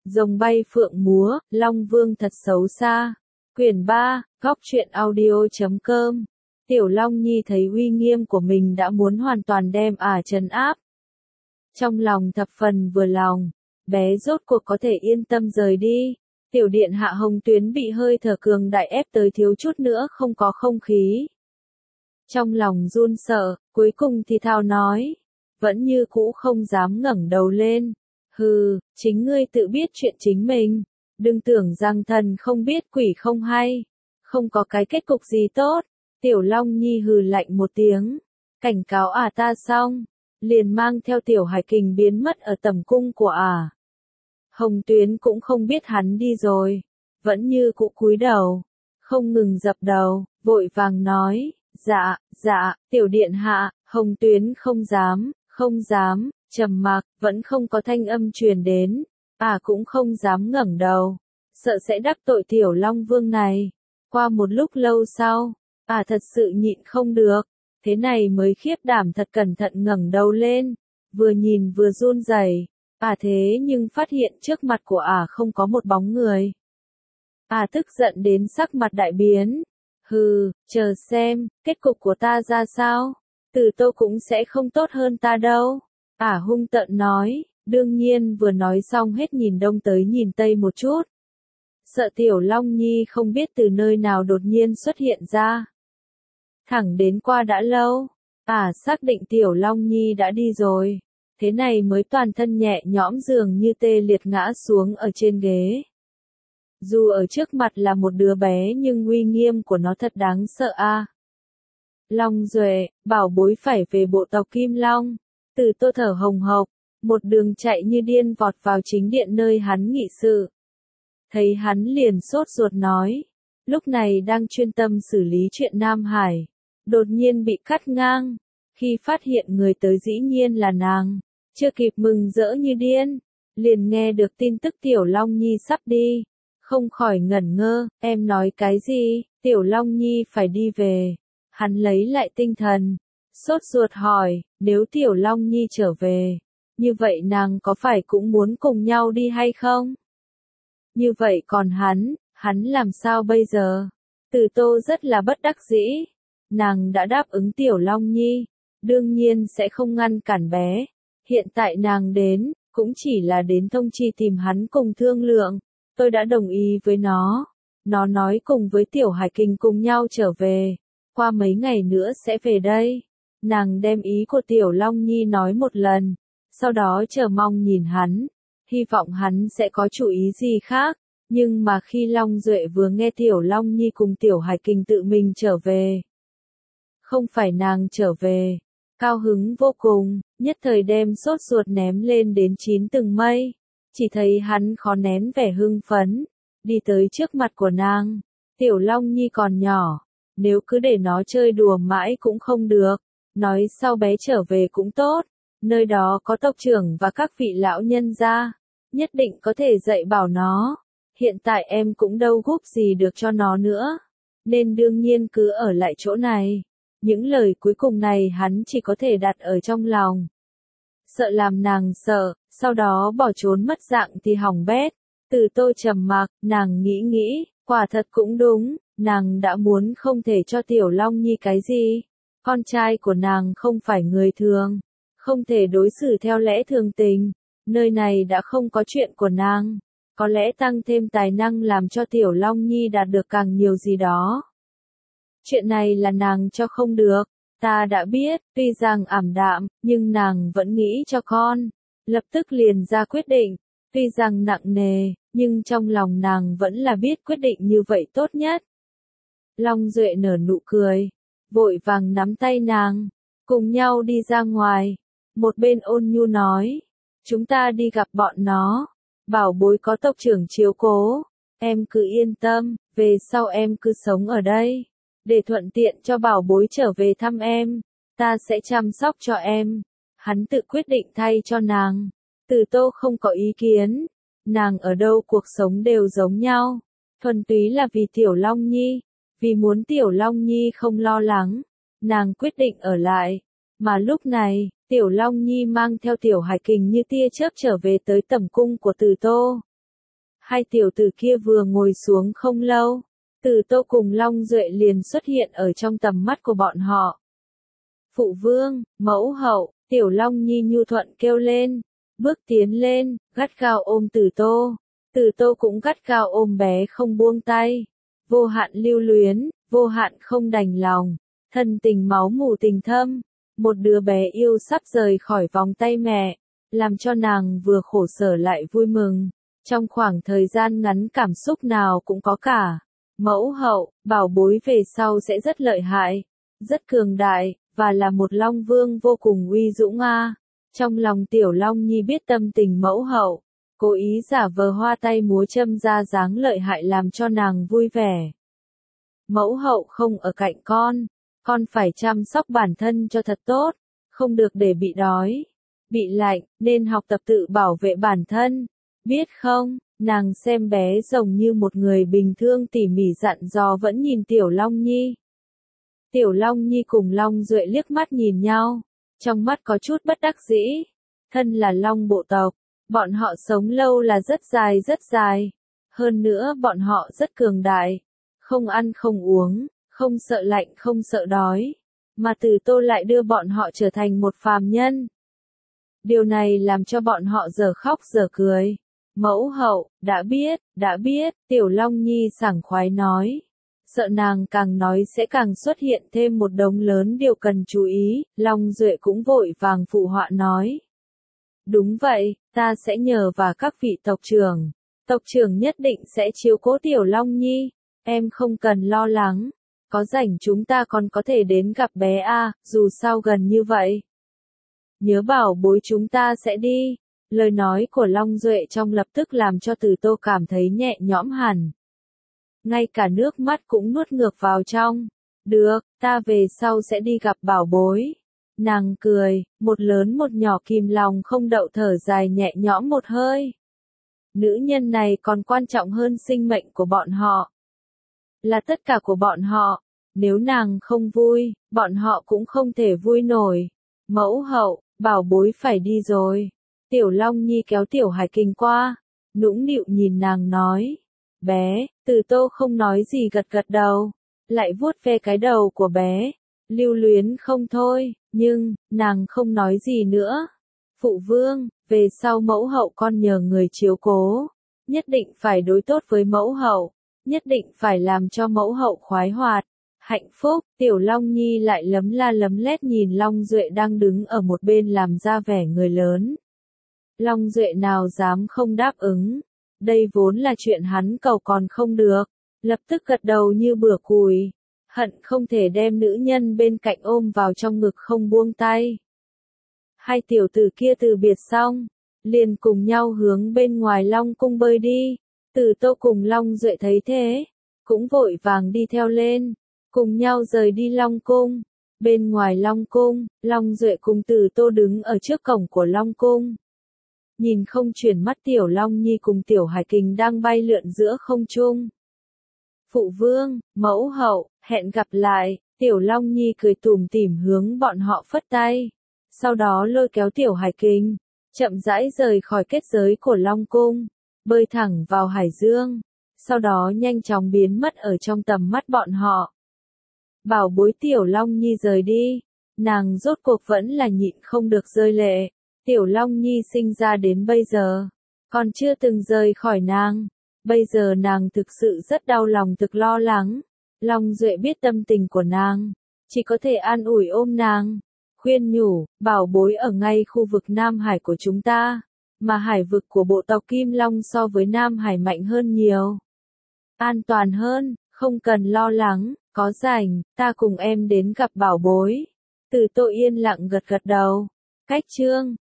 Rồng bay phượng múa, Long Vương thật xấu xa. Quyển 3, Góc truyện audio.com. Tiểu Long Nhi thấy uy nghiêm của mình đã muốn hoàn toàn đem trấn áp. Trong lòng thập phần vừa lòng, bé rốt cuộc có thể yên tâm rời đi. Tiểu điện hạ Hồng Tuyến bị hơi thở cường đại ép tới thiếu chút nữa không có không khí. Trong lòng run sợ, cuối cùng thì thào nói, vẫn như cũ không dám ngẩng đầu lên. Hừ, chính ngươi tự biết chuyện chính mình, đừng tưởng rằng thần không biết quỷ không hay, không có cái kết cục gì tốt. Tiểu Long Nhi hừ lạnh một tiếng, cảnh cáo ta xong, liền mang theo Tiểu Hải Kình biến mất ở tầm cung của Hồng Tuyến cũng không biết hắn đi rồi, vẫn như cũ cúi đầu, không ngừng dập đầu, vội vàng nói, dạ, tiểu điện hạ. Hồng Tuyến không dám, trầm mặc, vẫn không có thanh âm truyền đến, cũng không dám ngẩng đầu, sợ sẽ đắc tội Tiểu Long Vương này. Qua một lúc lâu sau, thật sự nhịn không được, thế này mới khiếp đảm thật cẩn thận ngẩng đầu lên, vừa nhìn vừa run rẩy. Thế nhưng phát hiện trước mặt của không có một bóng người. Tức giận đến sắc mặt đại biến. Hừ, chờ xem, kết cục của ta ra sao? Từ Tô cũng sẽ không tốt hơn ta đâu. Hung tợn nói, đương nhiên vừa nói xong hết nhìn đông tới nhìn tây một chút. Sợ Tiểu Long Nhi không biết từ nơi nào đột nhiên xuất hiện ra. Thẳng đến qua đã lâu, xác định Tiểu Long Nhi đã đi rồi. Thế này mới toàn thân nhẹ nhõm dường như tê liệt ngã xuống ở trên ghế. Dù ở trước mặt là một đứa bé nhưng uy nghiêm của nó thật đáng sợ Long Duệ, bảo bối phải về bộ tộc Kim Long. Từ Tô thở hồng hộc, một đường chạy như điên vọt vào chính điện nơi hắn nghị sự. Thấy hắn liền sốt ruột nói, lúc này đang chuyên tâm xử lý chuyện Nam Hải, đột nhiên bị cắt ngang. Khi phát hiện người tới dĩ nhiên là nàng, chưa kịp mừng rỡ như điên, liền nghe được tin tức Tiểu Long Nhi sắp đi, không khỏi ngẩn ngơ. Em nói cái gì? Tiểu Long Nhi phải đi về. Hắn lấy lại tinh thần, sốt ruột hỏi, nếu Tiểu Long Nhi trở về, như vậy nàng có phải cũng muốn cùng nhau đi hay không? Như vậy còn hắn làm sao bây giờ? Từ Tô rất là bất đắc dĩ, nàng đã đáp ứng Tiểu Long Nhi, đương nhiên sẽ không ngăn cản bé. Hiện tại nàng đến, cũng chỉ là đến thông chi tìm hắn cùng thương lượng. Tôi đã đồng ý với nó. Nó nói cùng với Tiểu Hải Kình cùng nhau trở về. Qua mấy ngày nữa sẽ về đây. Nàng đem ý của Tiểu Long Nhi nói một lần. Sau đó chờ mong nhìn hắn. Hy vọng hắn sẽ có chủ ý gì khác. Nhưng mà khi Long Duệ vừa nghe Tiểu Long Nhi cùng Tiểu Hải Kình tự mình trở về. Không phải nàng trở về. Cao hứng vô cùng, nhất thời đem sốt ruột ném lên đến 9 tầng mây. Chỉ thấy hắn khó nén vẻ hưng phấn, đi tới trước mặt của nàng. Tiểu Long Nhi còn nhỏ, nếu cứ để nó chơi đùa mãi cũng không được. Nói sau bé trở về cũng tốt, nơi đó có tộc trưởng và các vị lão nhân gia, nhất định có thể dạy bảo nó. Hiện tại em cũng đâu giúp gì được cho nó nữa, nên đương nhiên cứ ở lại chỗ này. Những lời cuối cùng này hắn chỉ có thể đặt ở trong lòng. Sợ làm nàng sợ, sau đó bỏ trốn mất dạng thì hỏng bét. Từ Tô trầm mặc, nàng nghĩ, quả thật cũng đúng, nàng đã muốn không thể cho Tiểu Long Nhi cái gì. Con trai của nàng không phải người thường, không thể đối xử theo lẽ thường tình. Nơi này đã không có chuyện của nàng, có lẽ tăng thêm tài năng làm cho Tiểu Long Nhi đạt được càng nhiều gì đó. Chuyện này là nàng cho không được, ta đã biết, tuy rằng ảm đạm, nhưng nàng vẫn nghĩ cho con. Lập tức liền ra quyết định, tuy rằng nặng nề, nhưng trong lòng nàng vẫn là biết quyết định như vậy tốt nhất. Long Duệ nở nụ cười, vội vàng nắm tay nàng, cùng nhau đi ra ngoài. Một bên ôn nhu nói, chúng ta đi gặp bọn nó, bảo bối có tộc trưởng chiếu cố, em cứ yên tâm, về sau em cứ sống ở đây. Để thuận tiện cho bảo bối trở về thăm em, ta sẽ chăm sóc cho em. Hắn tự quyết định thay cho nàng. Từ Tô không có ý kiến. Nàng ở đâu cuộc sống đều giống nhau. Thuần túy là vì Tiểu Long Nhi. Vì muốn Tiểu Long Nhi không lo lắng. Nàng quyết định ở lại. Mà lúc này, Tiểu Long Nhi mang theo Tiểu Hải Kình như tia chớp trở về tới tẩm cung của Từ Tô. Hai tiểu tử kia vừa ngồi xuống không lâu, Từ Tô cùng Long Duệ liền xuất hiện ở trong tầm mắt của bọn họ. Phụ vương, mẫu hậu, Tiểu Long Nhi nhu thuận kêu lên, bước tiến lên, gắt gao ôm Từ Tô. Từ Tô cũng gắt gao ôm bé không buông tay. Vô hạn lưu luyến, vô hạn không đành lòng, thân tình máu mủ tình thâm. Một đứa bé yêu sắp rời khỏi vòng tay mẹ, làm cho nàng vừa khổ sở lại vui mừng. Trong khoảng thời gian ngắn cảm xúc nào cũng có cả. Mẫu hậu, bảo bối về sau sẽ rất lợi hại, rất cường đại, và là một Long Vương vô cùng uy dũng a. Trong lòng Tiểu Long Nhi biết tâm tình mẫu hậu, cố ý giả vờ hoa tay múa châm ra dáng lợi hại làm cho nàng vui vẻ. Mẫu hậu không ở cạnh con phải chăm sóc bản thân cho thật tốt, không được để bị đói, bị lạnh, nên học tập tự bảo vệ bản thân, biết không? Nàng xem bé giống như một người bình thường tỉ mỉ dặn dò vẫn nhìn Tiểu Long Nhi. Tiểu Long Nhi cùng Long Duệ liếc mắt nhìn nhau, trong mắt có chút bất đắc dĩ. Thân là Long bộ tộc, bọn họ sống lâu là rất dài. Hơn nữa bọn họ rất cường đại, không ăn không uống, không sợ lạnh không sợ đói, mà Từ Tô lại đưa bọn họ trở thành một phàm nhân. Điều này làm cho bọn họ giờ khóc giờ cười. Mẫu hậu, đã biết, Tiểu Long Nhi sảng khoái nói. Sợ nàng càng nói sẽ càng xuất hiện thêm một đống lớn điều cần chú ý, Long Duệ cũng vội vàng phụ họa nói. Đúng vậy, ta sẽ nhờ và các vị tộc trưởng nhất định sẽ chiếu cố Tiểu Long Nhi, em không cần lo lắng, có rảnh chúng ta còn có thể đến gặp bé a, dù sao gần như vậy. Nhớ bảo bối chúng ta sẽ đi. Lời nói của Long Duệ trong lập tức làm cho Từ Tô cảm thấy nhẹ nhõm hẳn. Ngay cả nước mắt cũng nuốt ngược vào trong. Được, ta về sau sẽ đi gặp bảo bối. Nàng cười, một lớn một nhỏ kìm lòng không đậu thở dài nhẹ nhõm một hơi. Nữ nhân này còn quan trọng hơn sinh mệnh của bọn họ. Là tất cả của bọn họ. Nếu nàng không vui, bọn họ cũng không thể vui nổi. Mẫu hậu, bảo bối phải đi rồi. Tiểu Long Nhi kéo Tiểu Hải Kình qua, nũng nịu nhìn nàng nói. Bé, Từ Tô không nói gì gật gật đầu, lại vuốt ve cái đầu của bé, lưu luyến không thôi, nhưng, nàng không nói gì nữa. Phụ vương, về sau mẫu hậu con nhờ người chiếu cố, nhất định phải đối tốt với mẫu hậu, nhất định phải làm cho mẫu hậu khoái hoạt, hạnh phúc. Tiểu Long Nhi lại lấm la lấm lét nhìn Long Duệ đang đứng ở một bên làm ra vẻ người lớn. Long Duệ nào dám không đáp ứng, đây vốn là chuyện hắn cầu còn không được, lập tức gật đầu như bửa cùi, hận không thể đem nữ nhân bên cạnh ôm vào trong ngực không buông tay. Hai tiểu tử kia từ biệt xong, liền cùng nhau hướng bên ngoài Long cung bơi đi. Từ Tô cùng Long Duệ thấy thế, cũng vội vàng đi theo lên, cùng nhau rời đi Long cung. Bên ngoài Long cung, Long Duệ cùng Từ Tô đứng ở trước cổng của Long cung. Nhìn không chuyển mắt Tiểu Long Nhi cùng Tiểu Hải Kình đang bay lượn giữa không trung. Phụ vương, mẫu hậu, hẹn gặp lại. Tiểu Long Nhi cười tủm tỉm hướng bọn họ phất tay. Sau đó lôi kéo Tiểu Hải Kình, chậm rãi rời khỏi kết giới của Long cung, bơi thẳng vào hải dương. Sau đó nhanh chóng biến mất ở trong tầm mắt bọn họ. Bảo bối Tiểu Long Nhi rời đi, nàng rốt cuộc vẫn là nhịn không được rơi lệ. Tiểu Long Nhi sinh ra đến bây giờ, còn chưa từng rời khỏi nàng. Bây giờ nàng thực sự rất đau lòng thực lo lắng. Long Duệ biết tâm tình của nàng, chỉ có thể an ủi ôm nàng, khuyên nhủ, bảo bối ở ngay khu vực Nam Hải của chúng ta, mà hải vực của bộ tộc Kim Long so với Nam Hải mạnh hơn nhiều. An toàn hơn, không cần lo lắng, có rảnh, ta cùng em đến gặp bảo bối. Từ Tô yên lặng gật gật đầu. Cách chương